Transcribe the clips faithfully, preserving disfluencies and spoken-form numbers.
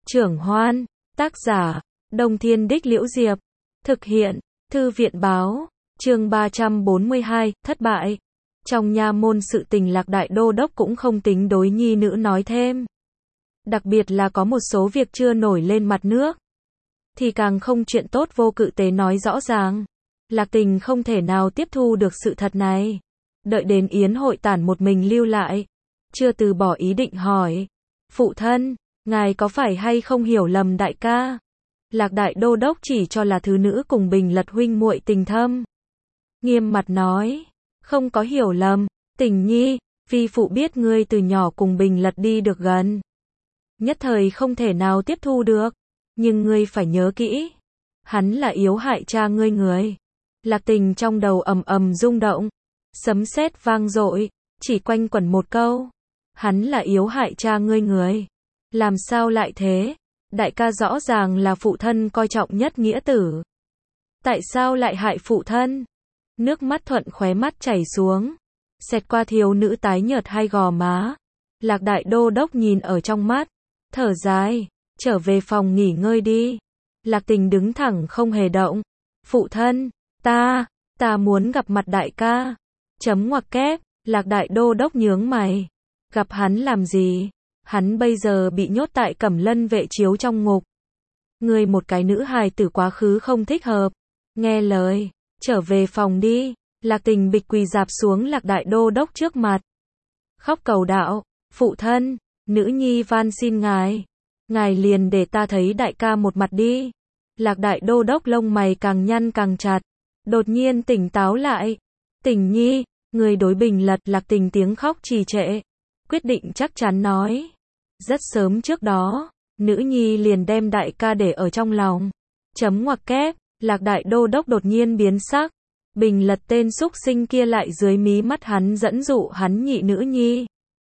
Trưởng Hoan, tác giả, Đông Thiên Đích Liễu Diệp, thực hiện, Thư viện báo, chương ba trăm bốn mươi hai, thất bại. Trong nha môn sự tình Lạc Đại Đô Đốc cũng không tính đối nhi nữ nói thêm. Đặc biệt là có một số việc chưa nổi lên mặt nước, thì càng không chuyện tốt vô cự tế nói rõ ràng. Lạc Tình không thể nào tiếp thu được sự thật này. Đợi đến yến hội tản một mình lưu lại, chưa từ bỏ ý định hỏi. Phụ thân, ngài có phải hay không hiểu lầm đại ca? Lạc Đại Đô Đốc chỉ cho là thứ nữ cùng Bình Lật huynh muội tình thâm. Nghiêm mặt nói, không có hiểu lầm, Tình nhi, vi phụ biết ngươi từ nhỏ cùng Bình Lật đi được gần. Nhất thời không thể nào tiếp thu được, nhưng ngươi phải nhớ kỹ, hắn là yếu hại cha ngươi người. Lạc Tình trong đầu ầm ầm rung động, sấm sét vang dội, chỉ quanh quẩn một câu, hắn là yếu hại cha ngươi người. Làm sao lại thế? Đại ca rõ ràng là phụ thân coi trọng nhất nghĩa tử. Tại sao lại hại phụ thân? Nước mắt thuận khóe mắt chảy xuống, xẹt qua thiếu nữ tái nhợt hai gò má. Lạc Đại Đô Đốc nhìn ở trong mắt, thở dài, trở về phòng nghỉ ngơi đi. Lạc Tình đứng thẳng không hề động. Phụ thân, ta, ta muốn gặp mặt đại ca. Chấm ngoặc kép, Lạc Đại Đô Đốc nhướng mày. Gặp hắn làm gì? Hắn bây giờ bị nhốt tại Cẩm Lân vệ chiếu trong ngục. Ngươi một cái nữ hài tử quá khứ không thích hợp. Nghe lời, trở về phòng đi. Lạc Tình bịch quỳ dạp xuống Lạc Đại Đô Đốc trước mặt, khóc cầu đạo, phụ thân, nữ nhi van xin ngài, ngài liền để ta thấy đại ca một mặt đi. Lạc Đại Đô Đốc lông mày càng nhăn càng chặt, đột nhiên tỉnh táo lại. Tình nhi, người đối Bình Lật. Lạc Tình tiếng khóc trì trệ, quyết định chắc chắn nói. Rất sớm trước đó, nữ nhi liền đem đại ca để ở trong lòng. Chấm ngoặc kép, Lạc Đại Đô Đốc đột nhiên biến sắc. Bình Lật tên xúc sinh kia lại dưới mí mắt hắn dẫn dụ hắn nhị nữ nhi.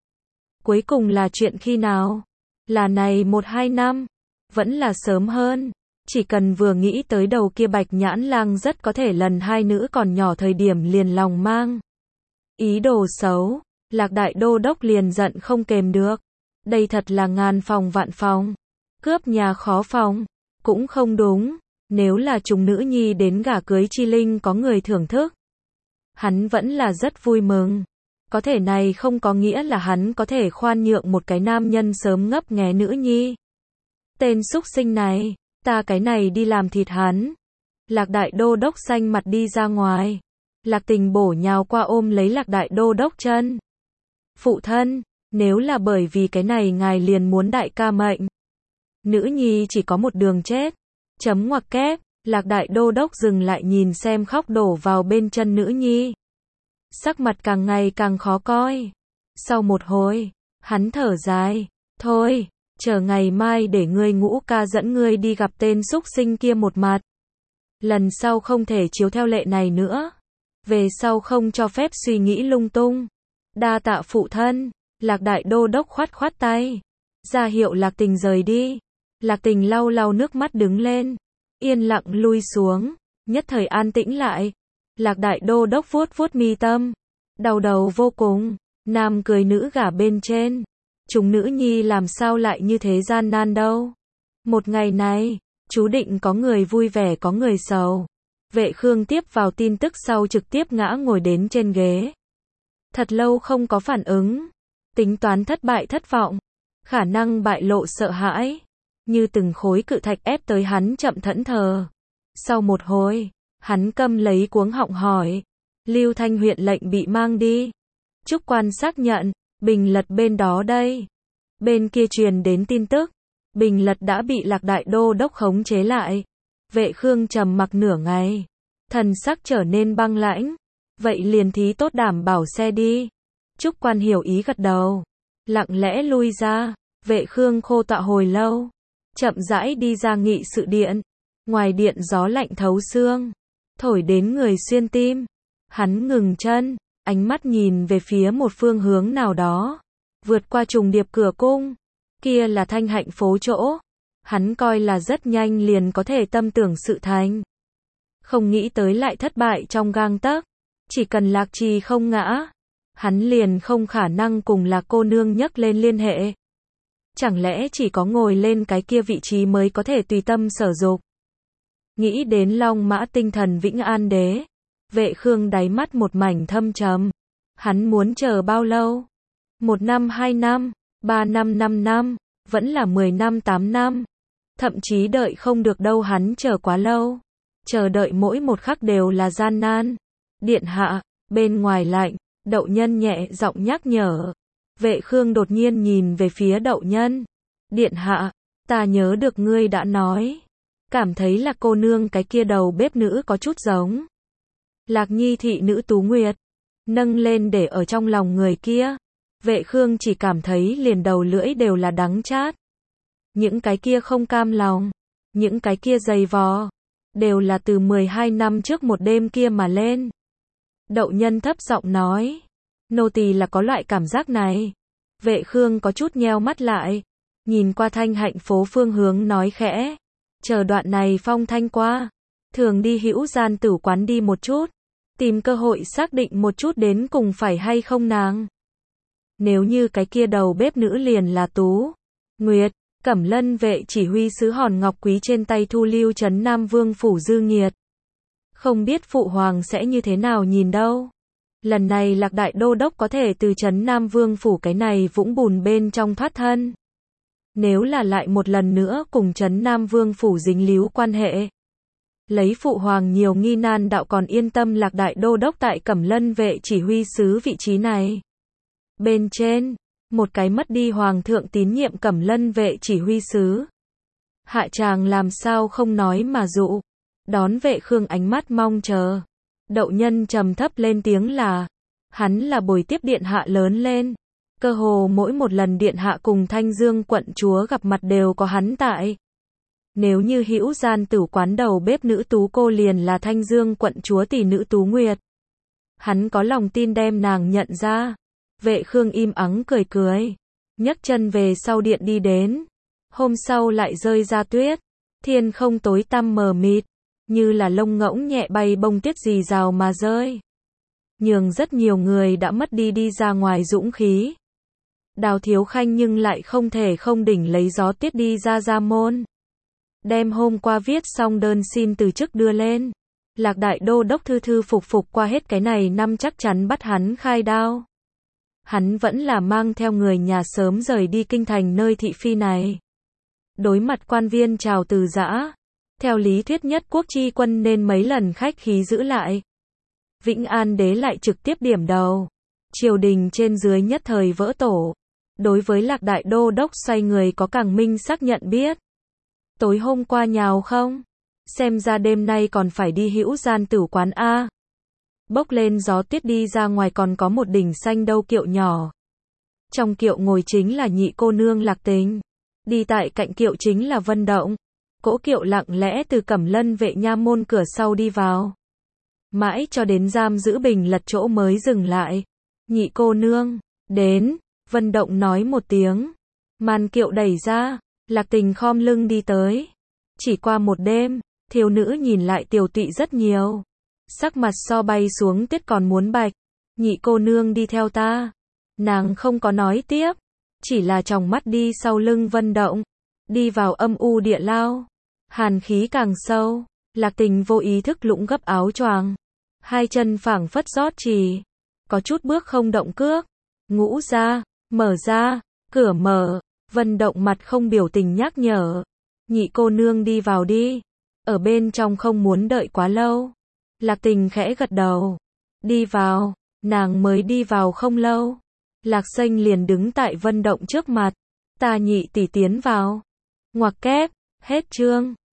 Cuối cùng là chuyện khi nào? Là này một hai năm? Vẫn là sớm hơn? Chỉ cần vừa nghĩ tới đầu kia Bạch Nhãn Lang rất có thể lần hai nữ còn nhỏ thời điểm liền lòng mang ý đồ xấu, Lạc Đại Đô Đốc liền giận không kềm được. Đây thật là ngàn phòng vạn phòng, cướp nhà khó phòng. Cũng không đúng, nếu là chúng nữ nhi đến gả cưới chi linh có người thưởng thức, hắn vẫn là rất vui mừng. Có thể này không có nghĩa là hắn có thể khoan nhượng một cái nam nhân sớm ngấp nghé nữ nhi. Tên xúc sinh này, ta cái này đi làm thịt hắn. Lạc Đại Đô Đốc xanh mặt đi ra ngoài. Lạc Tình bổ nhào qua ôm lấy Lạc Đại Đô Đốc chân. Phụ thân, nếu là bởi vì cái này ngài liền muốn đại ca mệnh, nữ nhi chỉ có một đường chết. Chấm ngoặc kép, Lạc Đại Đô Đốc dừng lại nhìn xem khóc đổ vào bên chân nữ nhi. Sắc mặt càng ngày càng khó coi. Sau một hồi, hắn thở dài, thôi, chờ ngày mai để ngươi ngũ ca dẫn ngươi đi gặp tên xúc sinh kia một mặt. Lần sau không thể chiếu theo lệ này nữa. Về sau không cho phép suy nghĩ lung tung. Đa tạ phụ thân. Lạc Đại Đô Đốc khoát khoát tay, ra hiệu Lạc Tình rời đi. Lạc Tình lau lau nước mắt đứng lên, yên lặng lui xuống, nhất thời an tĩnh lại. Lạc Đại Đô Đốc vuốt vuốt mi tâm, đau đầu vô cùng. Nam cười nữ gả bên trên, chúng nữ nhi làm sao lại như thế gian nan đâu. Một ngày này, chú định có người vui vẻ có người sầu. Vệ Khương tiếp vào tin tức sau trực tiếp ngã ngồi đến trên ghế. Thật lâu không có phản ứng. Tính toán thất bại thất vọng, khả năng bại lộ sợ hãi, như từng khối cự thạch ép tới hắn chậm thẫn thờ. Sau một hồi, hắn câm lấy cuống họng hỏi, Lưu Thanh huyện lệnh bị mang đi. Trúc quan xác nhận, Bình Lật bên đó đây. Bên kia truyền đến tin tức, Bình Lật đã bị Lạc Đại Đô Đốc khống chế lại. Vệ Khương trầm mặc nửa ngày, thần sắc trở nên băng lãnh. Vậy liền thí tốt đảm bảo xe đi. Trúc quan hiểu ý gật đầu, lặng lẽ lui ra. Vệ Khương khô tọa hồi lâu, chậm rãi đi ra nghị sự điện. Ngoài điện gió lạnh thấu xương, thổi đến người xuyên tim. Hắn ngừng chân, ánh mắt nhìn về phía một phương hướng nào đó, vượt qua trùng điệp cửa cung. Kia là Thanh Hạnh phố chỗ. Hắn coi là rất nhanh liền có thể tâm tưởng sự thành, không nghĩ tới lại thất bại trong gang tấc. Chỉ cần Lạc Trì không ngã, hắn liền không khả năng cùng Lạc cô nương nhắc lên liên hệ. Chẳng lẽ chỉ có ngồi lên cái kia vị trí mới có thể tùy tâm sở dục? Nghĩ đến Long Mã Tinh Thần Vĩnh An Đế, Vệ Khương đáy mắt một mảnh thâm trầm. Hắn muốn chờ bao lâu? Một năm, hai năm, ba năm, năm năm, vẫn là mười năm, tám năm. Thậm chí đợi không được đâu, hắn chờ quá lâu. Chờ đợi mỗi một khắc đều là gian nan. Điện hạ, bên ngoài lạnh, Đậu Nhân nhẹ giọng nhắc nhở. Vệ Khương đột nhiên nhìn về phía Đậu Nhân. Điện hạ, ta nhớ được ngươi đã nói. Cảm thấy là cô nương cái kia đầu bếp nữ có chút giống Lạc Nhi thị nữ Tú Nguyệt. Nâng lên để ở trong lòng người kia. Vệ Khương chỉ cảm thấy liền đầu lưỡi đều là đắng chát. Những cái kia không cam lòng, những cái kia dày vò, đều là từ mười hai năm trước một đêm kia mà lên. Đậu Nhân thấp giọng nói. Nô tỳ là có loại cảm giác này. Vệ Khương có chút nheo mắt lại. Nhìn qua Thanh Hạnh phố phương hướng nói khẽ. Chờ đoạn này phong thanh qua. Thường đi Hữu Gian tử quán đi một chút. Tìm cơ hội xác định một chút đến cùng phải hay không nàng. Nếu như cái kia đầu bếp nữ liền là Tú Nguyệt, Cẩm Lân vệ chỉ huy sứ hòn ngọc quý trên tay thu lưu trấn Nam Vương phủ dư nghiệt. Không biết phụ hoàng sẽ như thế nào nhìn đâu. Lần này Lạc đại đô đốc có thể từ trấn Nam Vương phủ cái này vũng bùn bên trong thoát thân. Nếu là lại một lần nữa cùng trấn Nam Vương phủ dính líu quan hệ. Lấy phụ hoàng nhiều nghi nan đạo còn yên tâm Lạc đại đô đốc tại Cẩm Lân vệ chỉ huy sứ vị trí này. Bên trên, một cái mất đi hoàng thượng tín nhiệm Cẩm Lân vệ chỉ huy sứ. Hạ tràng làm sao không nói mà dụ. Đón Vệ Khương ánh mắt mong chờ. Đậu Nhân trầm thấp lên tiếng là. Hắn là bồi tiếp điện hạ lớn lên. Cơ hồ mỗi một lần điện hạ cùng Thanh Dương quận chúa gặp mặt đều có hắn tại. Nếu như Hữu Gian tử quán đầu bếp nữ Tú cô liền là Thanh Dương quận chúa tỷ nữ Tú Nguyệt. Hắn có lòng tin đem nàng nhận ra. Vệ Khương im ắng cười cười. Nhấc chân về sau điện đi đến. Hôm sau lại rơi ra tuyết. Thiên không tối tăm mờ mịt. Như là lông ngỗng nhẹ bay bông tuyết rì rào mà rơi. Nhường rất nhiều người đã mất đi đi ra ngoài dũng khí. Đào Thiếu Khanh nhưng lại không thể không đỉnh lấy gió tuyết đi ra gia môn. Đem hôm qua viết xong đơn xin từ chức đưa lên. Lạc đại đô đốc thư thư phục phục qua hết cái này năm chắc chắn bắt hắn khai đao. Hắn vẫn là mang theo người nhà sớm rời đi kinh thành nơi thị phi này. Đối mặt quan viên chào từ giã. Theo lý thuyết nhất quốc chi quân nên mấy lần khách khí giữ lại. Vĩnh An đế lại trực tiếp điểm đầu. Triều đình trên dưới nhất thời vỡ tổ. Đối với Lạc đại đô đốc xoay người có càng minh xác nhận biết. Tối hôm qua nhào không? Xem ra đêm nay còn phải đi Hữu Gian tử quán A. Bốc lên gió tuyết đi ra ngoài còn có một đỉnh xanh đâu kiệu nhỏ. Trong kiệu ngồi chính là nhị cô nương Lạc Tình. Đi tại cạnh kiệu chính là Vân Động. Cỗ kiệu lặng lẽ từ Cẩm Lân vệ nha môn cửa sau đi vào. Mãi cho đến giam giữ bình lật chỗ mới dừng lại. Nhị cô nương, đến, Vân Động nói một tiếng. Màn kiệu đẩy ra, Lạc Tình khom lưng đi tới. Chỉ qua một đêm, thiếu nữ nhìn lại tiều tụy rất nhiều. Sắc mặt so bay xuống tuyết còn muốn bạch. Nhị cô nương đi theo ta. Nàng không có nói tiếp. Chỉ là tròng mắt đi sau lưng Vân Động. Đi vào âm u địa lao. Hàn khí càng sâu. Lạc Tình vô ý thức lũng gấp áo choàng. Hai chân phảng phất rót trì. Có chút bước không động cước. Ngũ ra, mở ra, cửa mở. Vân Động mặt không biểu tình nhắc nhở. Nhị cô nương đi vào đi. Ở bên trong không muốn đợi quá lâu. Lạc Tình khẽ gật đầu. Đi vào. Nàng mới đi vào không lâu. Lạc Xanh liền đứng tại Vân Động trước mặt. Ta nhị tỷ tiến vào. Ngoặc kép. Hết chương.